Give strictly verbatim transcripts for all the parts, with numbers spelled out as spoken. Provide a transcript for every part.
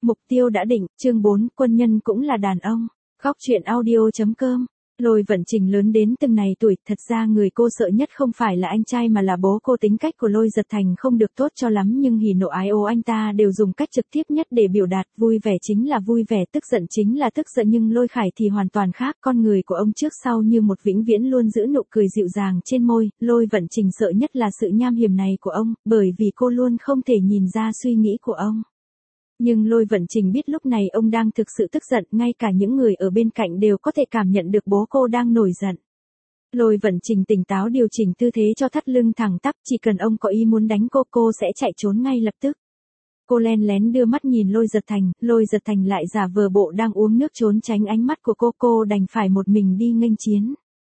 Mục tiêu đã định, chương bốn, quân nhân cũng là đàn ông. Góc truyện audio.com. Lôi Vận Trình lớn đến từng này tuổi, thật ra người cô sợ nhất không phải là anh trai mà là bố cô. Tính cách của Lôi Giật Thành không được tốt cho lắm, nhưng hỉ nộ ái ố anh ta đều dùng cách trực tiếp nhất để biểu đạt. Vui vẻ chính là vui vẻ, tức giận chính là tức giận, nhưng Lôi Khải thì hoàn toàn khác. Con người của ông trước sau như một vĩnh viễn luôn giữ nụ cười dịu dàng trên môi. Lôi Vận Trình sợ nhất là sự nham hiểm này của ông, bởi vì cô luôn không thể nhìn ra suy nghĩ của ông. Nhưng Lôi Vận Trình biết lúc này ông đang thực sự tức giận, ngay cả những người ở bên cạnh đều có thể cảm nhận được bố cô đang nổi giận. Lôi Vận Trình tỉnh táo điều chỉnh tư thế cho thắt lưng thẳng tắp, chỉ cần ông có ý muốn đánh cô, cô sẽ chạy trốn ngay lập tức. Cô len lén đưa mắt nhìn Lôi Giật Thành, Lôi Giật Thành lại giả vờ bộ đang uống nước trốn tránh ánh mắt của cô, cô đành phải một mình đi nghênh chiến.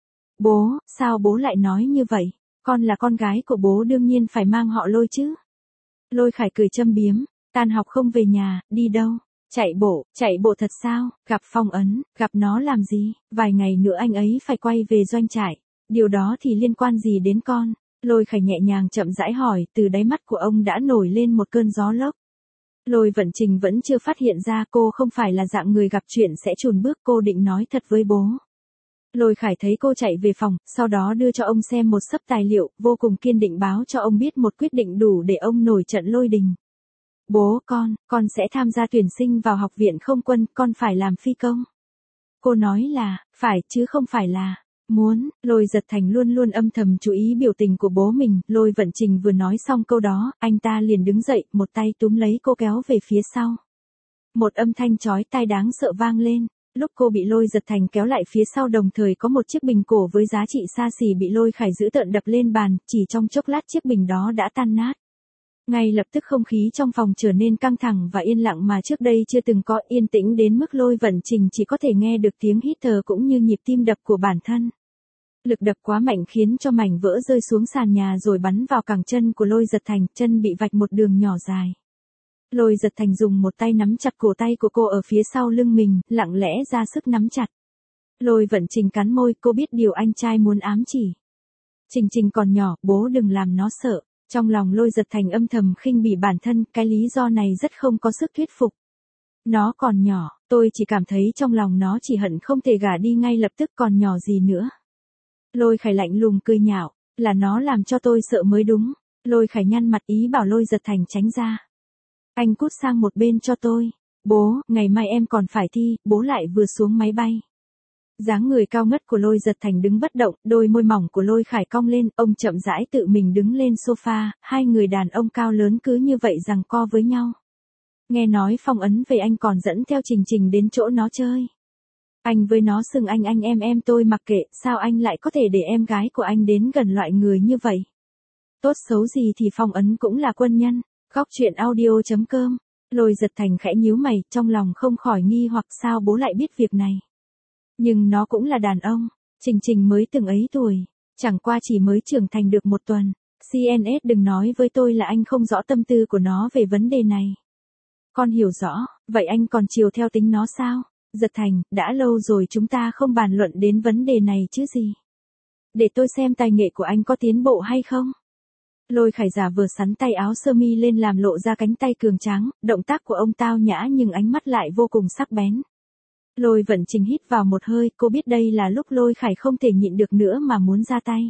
Bố, sao bố lại nói như vậy? Con là con gái của bố, đương nhiên phải mang họ Lôi chứ. Lôi Khải cười châm biếm. Tan học không về nhà, đi đâu? Chạy bộ, chạy bộ thật sao? Gặp Phong Ấn, gặp nó làm gì? Vài ngày nữa anh ấy phải quay về doanh trại. Điều đó thì liên quan gì đến con? Lôi Khải nhẹ nhàng chậm rãi hỏi, từ đáy mắt của ông đã nổi lên một cơn gió lốc. Lôi Vận Trình vẫn chưa phát hiện ra cô không phải là dạng người gặp chuyện sẽ chùn bước, cô định nói thật với bố. Lôi Khải thấy cô chạy về phòng, sau đó đưa cho ông xem một xấp tài liệu, vô cùng kiên định báo cho ông biết một quyết định đủ để ông nổi trận lôi đình. Bố, con, con sẽ tham gia tuyển sinh vào học viện không quân, con phải làm phi công. Cô nói là, phải chứ không phải là, muốn. Lôi Giật Thành luôn luôn âm thầm chú ý biểu tình của bố mình. Lôi Vận Trình vừa nói xong câu đó, anh ta liền đứng dậy, một tay túm lấy cô kéo về phía sau. Một âm thanh chói tai đáng sợ vang lên. Lúc cô bị Lôi Giật Thành kéo lại phía sau, đồng thời có một chiếc bình cổ với giá trị xa xỉ bị Lôi Khải giữ tợn đập lên bàn, chỉ trong chốc lát chiếc bình đó đã tan nát. Ngay lập tức không khí trong phòng trở nên căng thẳng và yên lặng mà trước đây chưa từng có, yên tĩnh đến mức Lôi Vận Trình chỉ có thể nghe được tiếng hít thở cũng như nhịp tim đập của bản thân. Lực đập quá mạnh khiến cho mảnh vỡ rơi xuống sàn nhà rồi bắn vào cẳng chân của Lôi Giật Thành, chân bị vạch một đường nhỏ dài. Lôi Giật Thành dùng một tay nắm chặt cổ tay của cô ở phía sau lưng mình, lặng lẽ ra sức nắm chặt. Lôi Vận Trình cắn môi, cô biết điều anh trai muốn ám chỉ. Trình Trình còn nhỏ, bố đừng làm nó sợ. Trong lòng Lôi Giật Thành âm thầm khinh bỉ bản thân, cái lý do này rất không có sức thuyết phục. Nó còn nhỏ, tôi chỉ cảm thấy trong lòng nó chỉ hận không thể gả đi ngay lập tức, còn nhỏ gì nữa. Lôi Khải lạnh lùng cười nhạo, là nó làm cho tôi sợ mới đúng. Lôi Khải nhăn mặt ý bảo Lôi Giật Thành tránh ra. Anh cút sang một bên cho tôi. Bố, ngày mai em còn phải thi, bố lại vừa xuống máy bay. Dáng người cao ngất của Lôi Giật Thành đứng bất động, đôi môi mỏng của Lôi Khải cong lên, ông chậm rãi tự mình đứng lên sofa, hai người đàn ông cao lớn cứ như vậy giằng co với nhau. Nghe nói Phong Ấn về anh còn dẫn theo Trình Trình đến chỗ nó chơi. Anh với nó xưng anh anh em em tôi mặc kệ, sao anh lại có thể để em gái của anh đến gần loại người như vậy? Tốt xấu gì thì Phong Ấn cũng là quân nhân. Góc truyện audio.com. Lôi Giật Thành khẽ nhíu mày, trong lòng không khỏi nghi hoặc sao bố lại biết việc này. Nhưng nó cũng là đàn ông, Trình Trình mới từng ấy tuổi, chẳng qua chỉ mới trưởng thành được một tuần. xê en ét đừng nói với tôi là anh không rõ tâm tư của nó về vấn đề này. Con hiểu rõ, vậy anh còn chiều theo tính nó sao? Giật Thành, đã lâu rồi chúng ta không bàn luận đến vấn đề này chứ gì. Để tôi xem tài nghệ của anh có tiến bộ hay không. Lôi Khải giả vừa sắn tay áo sơ mi lên làm lộ ra cánh tay cường tráng, động tác của ông tao nhã nhưng ánh mắt lại vô cùng sắc bén. Lôi Vận Trình hít vào một hơi, cô biết đây là lúc Lôi Khải không thể nhịn được nữa mà muốn ra tay.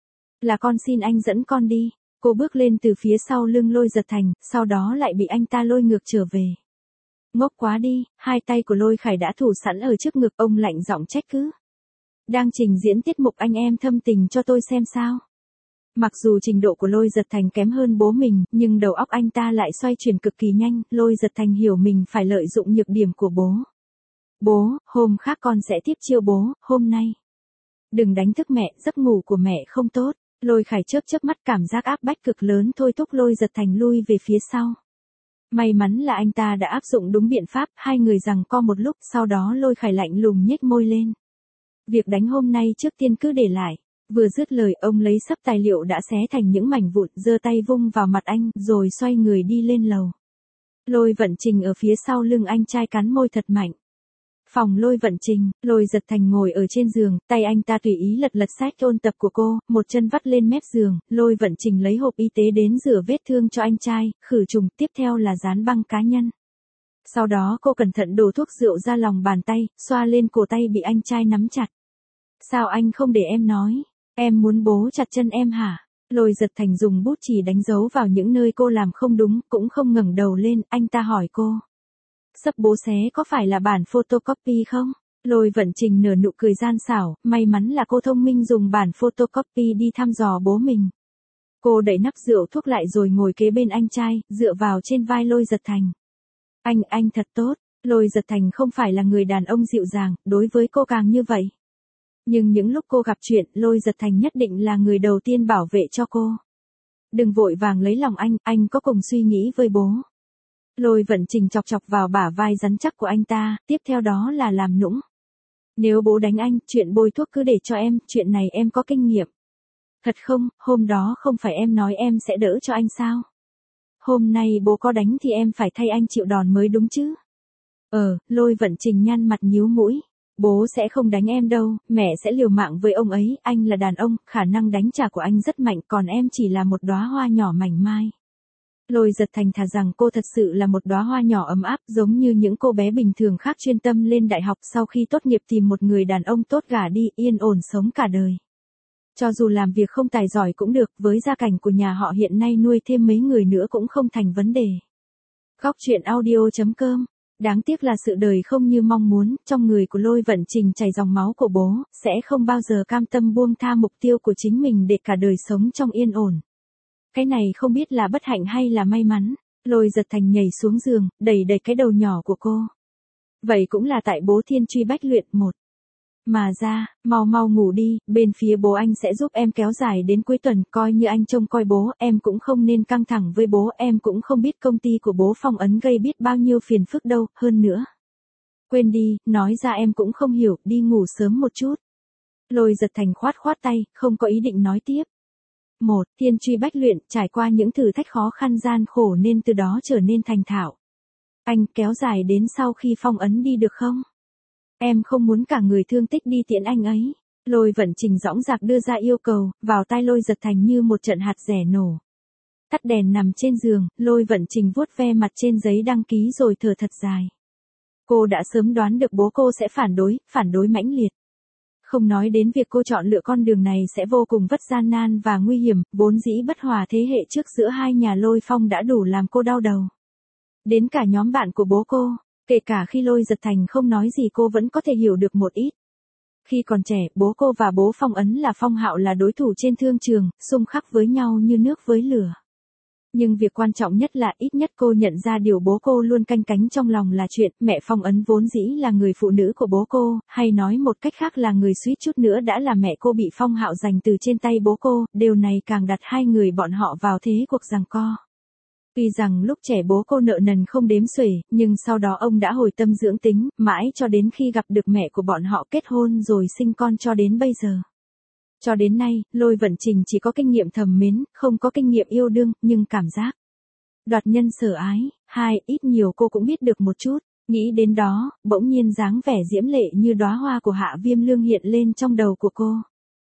Là con xin anh dẫn con đi. Cô bước lên từ phía sau lưng Lôi Giật Thành, sau đó lại bị anh ta lôi ngược trở về. Ngốc quá đi, hai tay của Lôi Khải đã thủ sẵn ở trước ngực, ông lạnh giọng trách cứ. Đang trình diễn tiết mục anh em thâm tình cho tôi xem sao. Mặc dù trình độ của Lôi Giật Thành kém hơn bố mình, nhưng đầu óc anh ta lại xoay chuyển cực kỳ nhanh. Lôi Giật Thành hiểu mình phải lợi dụng nhược điểm của bố. Bố, hôm khác con sẽ tiếp chiêu bố, hôm nay. Đừng đánh thức mẹ, giấc ngủ của mẹ không tốt. Lôi Khải chớp chớp mắt, cảm giác áp bách cực lớn thôi thúc Lôi Giật Thành lui về phía sau. May mắn là anh ta đã áp dụng đúng biện pháp, hai người giằng co một lúc, sau đó Lôi Khải lạnh lùng nhếch môi lên. Việc đánh hôm nay trước tiên cứ để lại. Vừa dứt lời, ông lấy xấp tài liệu đã xé thành những mảnh vụn, giơ tay vung vào mặt anh, rồi xoay người đi lên lầu. Lôi Vận Trình ở phía sau lưng anh trai cắn môi thật mạnh. Phòng Lôi Vận Trình, Lôi Giật Thành ngồi ở trên giường, tay anh ta tùy ý lật lật sách ôn tập của cô, một chân vắt lên mép giường. Lôi Vận Trình lấy hộp y tế đến rửa vết thương cho anh trai, khử trùng, tiếp theo là dán băng cá nhân. Sau đó cô cẩn thận đổ thuốc rượu ra lòng bàn tay, xoa lên cổ tay bị anh trai nắm chặt. Sao anh không để em nói? Em muốn bố chặt chân em hả? Lôi Giật Thành dùng bút chì đánh dấu vào những nơi cô làm không đúng, cũng không ngẩng đầu lên, anh ta hỏi cô. Sấp bố xé có phải là bản photocopy không? Lôi Vận Trình nở nụ cười gian xảo, may mắn là cô thông minh dùng bản photocopy đi thăm dò bố mình. Cô đẩy nắp rượu thuốc lại rồi ngồi kế bên anh trai, dựa vào trên vai Lôi Giật Thành. Anh, anh thật tốt. Lôi Giật Thành không phải là người đàn ông dịu dàng, đối với cô càng như vậy. Nhưng những lúc cô gặp chuyện, Lôi Giật Thành nhất định là người đầu tiên bảo vệ cho cô. Đừng vội vàng lấy lòng anh, anh có cùng suy nghĩ với bố. Lôi Vận Trình chọc chọc vào bả vai rắn chắc của anh ta, tiếp theo đó là làm nũng. Nếu bố đánh anh, chuyện bôi thuốc cứ để cho em, chuyện này em có kinh nghiệm. Thật không, hôm đó không phải em nói em sẽ đỡ cho anh sao? Hôm nay bố có đánh thì em phải thay anh chịu đòn mới đúng chứ? Ờ, Lôi Vận Trình nhăn mặt nhíu mũi. Bố sẽ không đánh em đâu, mẹ sẽ liều mạng với ông ấy, anh là đàn ông, khả năng đánh trả của anh rất mạnh, còn em chỉ là một đóa hoa nhỏ mảnh mai. Lôi Giật Thành thà rằng cô thật sự là một đóa hoa nhỏ ấm áp, giống như những cô bé bình thường khác chuyên tâm lên đại học sau khi tốt nghiệp tìm một người đàn ông tốt gả đi, yên ổn sống cả đời. Cho dù làm việc không tài giỏi cũng được, với gia cảnh của nhà họ hiện nay nuôi thêm mấy người nữa cũng không thành vấn đề. Góc truyện audio chấm com. Đáng tiếc là sự đời không như mong muốn, trong người của Lôi Vận Trình chảy dòng máu của bố, sẽ không bao giờ cam tâm buông tha mục tiêu của chính mình để cả đời sống trong yên ổn. Cái này không biết là bất hạnh hay là may mắn. Lôi Giật Thành nhảy xuống giường, đẩy đẩy cái đầu nhỏ của cô. Vậy cũng là tại bố thiên truy bách luyện một. Mà ra, mau mau ngủ đi, bên phía bố anh sẽ giúp em kéo dài đến cuối tuần, coi như anh trông coi bố, em cũng không nên căng thẳng với bố, em cũng không biết công ty của bố phong ấn gây biết bao nhiêu phiền phức đâu, hơn nữa. Quên đi, nói ra em cũng không hiểu, đi ngủ sớm một chút. Lôi Giật Thành khoát khoát tay, không có ý định nói tiếp. Một, thiên truy bách luyện, trải qua những thử thách khó khăn gian khổ nên từ đó trở nên thành thạo. Anh kéo dài đến sau khi phong ấn đi được không? Em không muốn cả người thương tích đi tiễn anh ấy. Lôi Vận Trình dõng dạc đưa ra yêu cầu, vào tai Lôi Giật Thành như một trận hạt rẻ nổ. Tắt đèn nằm trên giường, Lôi Vận Trình vuốt ve mặt trên giấy đăng ký rồi thở thật dài. Cô đã sớm đoán được bố cô sẽ phản đối, phản đối mãnh liệt. Không nói đến việc cô chọn lựa con đường này sẽ vô cùng vất gian nan và nguy hiểm, vốn dĩ bất hòa thế hệ trước giữa hai nhà Lôi Phong đã đủ làm cô đau đầu. Đến cả nhóm bạn của bố cô, kể cả khi Lôi Giật Thành không nói gì cô vẫn có thể hiểu được một ít. Khi còn trẻ, bố cô và bố Phong Ấn là Phong Hạo là đối thủ trên thương trường, xung khắc với nhau như nước với lửa. Nhưng việc quan trọng nhất là ít nhất cô nhận ra điều bố cô luôn canh cánh trong lòng là chuyện mẹ Phong Ấn vốn dĩ là người phụ nữ của bố cô, hay nói một cách khác là người suýt chút nữa đã là mẹ cô bị Phong Hạo giành từ trên tay bố cô, điều này càng đặt hai người bọn họ vào thế cuộc giằng co. Tuy rằng lúc trẻ bố cô nợ nần không đếm xuể, nhưng sau đó ông đã hồi tâm dưỡng tính, mãi cho đến khi gặp được mẹ của bọn họ kết hôn rồi sinh con cho đến bây giờ. Cho đến nay, Lôi Vận Trình chỉ có kinh nghiệm thầm mến, không có kinh nghiệm yêu đương, nhưng cảm giác đoạt nhân sở ái, hai, ít nhiều cô cũng biết được một chút. Nghĩ đến đó, bỗng nhiên dáng vẻ diễm lệ như đóa hoa của Hạ Viêm Lương hiện lên trong đầu của cô.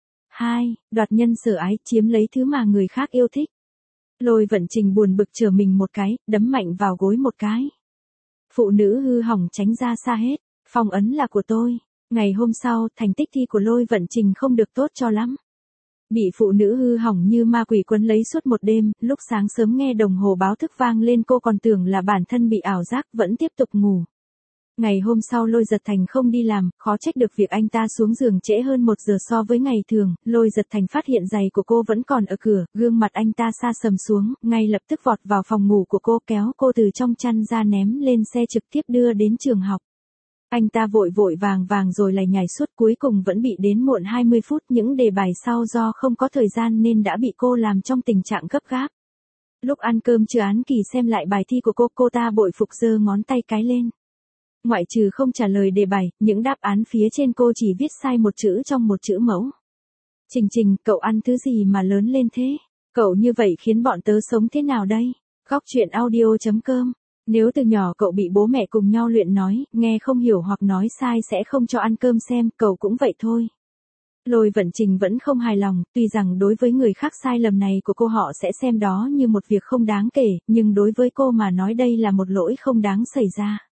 Hai, đoạt nhân sở ái, chiếm lấy thứ mà người khác yêu thích. Lôi Vận Trình buồn bực trở mình một cái, đấm mạnh vào gối một cái. Phụ nữ hư hỏng tránh ra xa hết, Phong Ấn là của tôi. Ngày hôm sau, thành tích thi của Lôi Vận Trình không được tốt cho lắm. Bị phụ nữ hư hỏng như ma quỷ quấn lấy suốt một đêm, lúc sáng sớm nghe đồng hồ báo thức vang lên cô còn tưởng là bản thân bị ảo giác, vẫn tiếp tục ngủ. Ngày hôm sau Lôi Giật Thành không đi làm, khó trách được việc anh ta xuống giường trễ hơn một giờ so với ngày thường. Lôi Giật Thành phát hiện giày của cô vẫn còn ở cửa, gương mặt anh ta sa sầm xuống, ngay lập tức vọt vào phòng ngủ của cô kéo cô từ trong chăn ra ném lên xe trực tiếp đưa đến trường học. Anh ta vội vội vàng vàng rồi lại nhảy suốt cuối cùng vẫn bị đến muộn hai mươi phút, những đề bài sau do không có thời gian nên đã bị cô làm trong tình trạng gấp gáp. Lúc ăn cơm trưa Án Kỳ xem lại bài thi của cô, cô ta bội phục giơ ngón tay cái lên. Ngoại trừ không trả lời đề bài, những đáp án phía trên cô chỉ viết sai một chữ trong một chữ mẫu. Trình Trình, cậu ăn thứ gì mà lớn lên thế? Cậu như vậy khiến bọn tớ sống thế nào đây? Góc truyện audio chấm com. Nếu từ nhỏ cậu bị bố mẹ cùng nhau luyện nói, nghe không hiểu hoặc nói sai sẽ không cho ăn cơm xem, cậu cũng vậy thôi. Lôi Vận Trình vẫn không hài lòng, tuy rằng đối với người khác sai lầm này của cô họ sẽ xem đó như một việc không đáng kể, nhưng đối với cô mà nói đây là một lỗi không đáng xảy ra.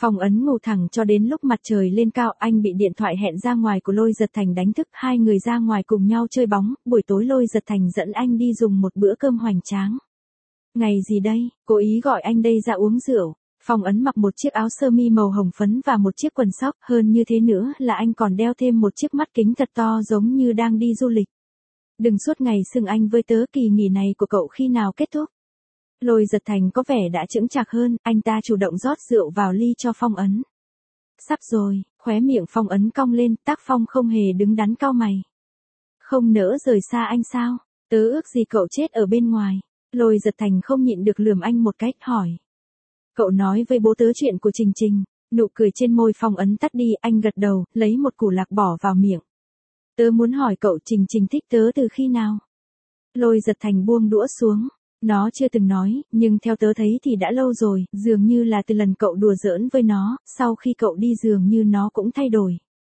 Phong Ấn ngủ thẳng cho đến lúc mặt trời lên cao, anh bị điện thoại hẹn ra ngoài của Lôi Giật Thành đánh thức, hai người ra ngoài cùng nhau chơi bóng, buổi tối Lôi Giật Thành dẫn anh đi dùng một bữa cơm hoành tráng. Ngày gì đây, cố ý gọi anh đây ra uống rượu. Phong Ấn mặc một chiếc áo sơ mi màu hồng phấn và một chiếc quần sóc, hơn như thế nữa là anh còn đeo thêm một chiếc mắt kính thật to giống như đang đi du lịch. Đừng suốt ngày xưng anh với tớ, kỳ nghỉ này của cậu khi nào kết thúc? Lôi Giật Thành có vẻ đã chững chạc hơn, anh ta chủ động rót rượu vào ly cho Phong Ấn. Sắp rồi, khóe miệng Phong Ấn cong lên, Tác Phong không hề đứng đắn cau mày. Không nỡ rời xa anh sao? Tớ ước gì cậu chết ở bên ngoài. Lôi Giật Thành không nhịn được lườm anh một cách, hỏi. Cậu nói với bố tớ chuyện của Trình Trình. Nụ cười trên môi Phong Ấn tắt đi, anh gật đầu, lấy một củ lạc bỏ vào miệng. Tớ muốn hỏi cậu, Trình Trình thích tớ từ khi nào? Lôi Giật Thành buông đũa xuống. Nó chưa từng nói, nhưng theo tớ thấy thì đã lâu rồi, dường như là từ lần cậu đùa giỡn với nó, sau khi cậu đi dường như nó cũng thay đổi.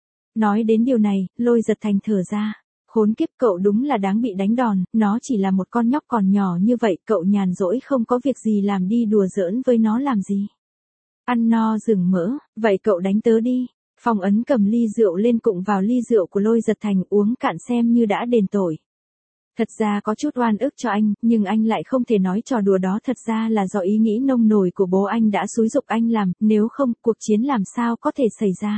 Nói đến điều này, Lôi Giật Thành thở ra. Khốn kiếp, cậu đúng là đáng bị đánh đòn, nó chỉ là một con nhóc còn nhỏ như vậy, cậu nhàn rỗi không có việc gì làm đi đùa giỡn với nó làm gì. Ăn no rừng mỡ, vậy cậu đánh tớ đi. Phong Ấn cầm ly rượu lên cụng vào ly rượu của Lôi Giật Thành, uống cạn xem như đã đền tội. Thật ra có chút oan ức cho anh, nhưng anh lại không thể nói trò đùa đó thật ra là do ý nghĩ nông nổi của bố anh đã xúi giục anh làm, nếu không, cuộc chiến làm sao có thể xảy ra.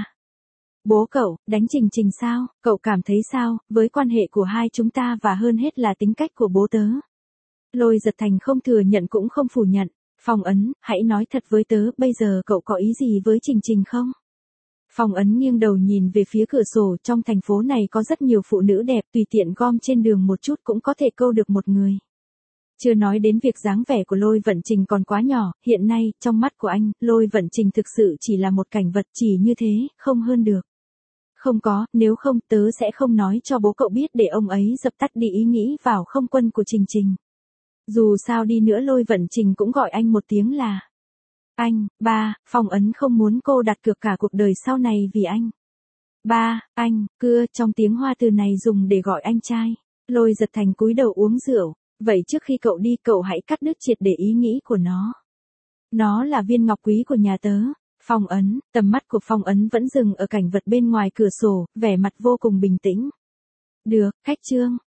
Bố cậu, đánh Trình Trình sao, cậu cảm thấy sao, với quan hệ của hai chúng ta và hơn hết là tính cách của bố tớ. Lôi Giật Thành không thừa nhận cũng không phủ nhận. Phong Ấn, hãy nói thật với tớ, bây giờ cậu có ý gì với Trình Trình không? Phong Ấn nghiêng đầu nhìn về phía cửa sổ, trong thành phố này có rất nhiều phụ nữ đẹp, tùy tiện gom trên đường một chút cũng có thể câu được một người. Chưa nói đến việc dáng vẻ của Lôi Vận Trình còn quá nhỏ, hiện nay, trong mắt của anh, Lôi Vận Trình thực sự chỉ là một cảnh vật, chỉ như thế, không hơn được. Không có, nếu không tớ sẽ không nói cho bố cậu biết để ông ấy dập tắt đi ý nghĩ vào không quân của Trình Trình. Dù sao đi nữa Lôi Vận Trình cũng gọi anh một tiếng là anh. Ba, Phong Ấn không muốn cô đặt cược cả cuộc đời sau này vì anh. Ba, anh, cưa, trong tiếng Hoa từ này dùng để gọi anh trai. Lôi Giật Thành cúi đầu uống rượu. Vậy trước khi cậu đi cậu hãy cắt đứt triệt để ý nghĩ của nó. Nó là viên ngọc quý của nhà tớ. Phong Ấn, tầm mắt của Phong Ấn vẫn dừng ở cảnh vật bên ngoài cửa sổ, vẻ mặt vô cùng bình tĩnh. Được, khách trương.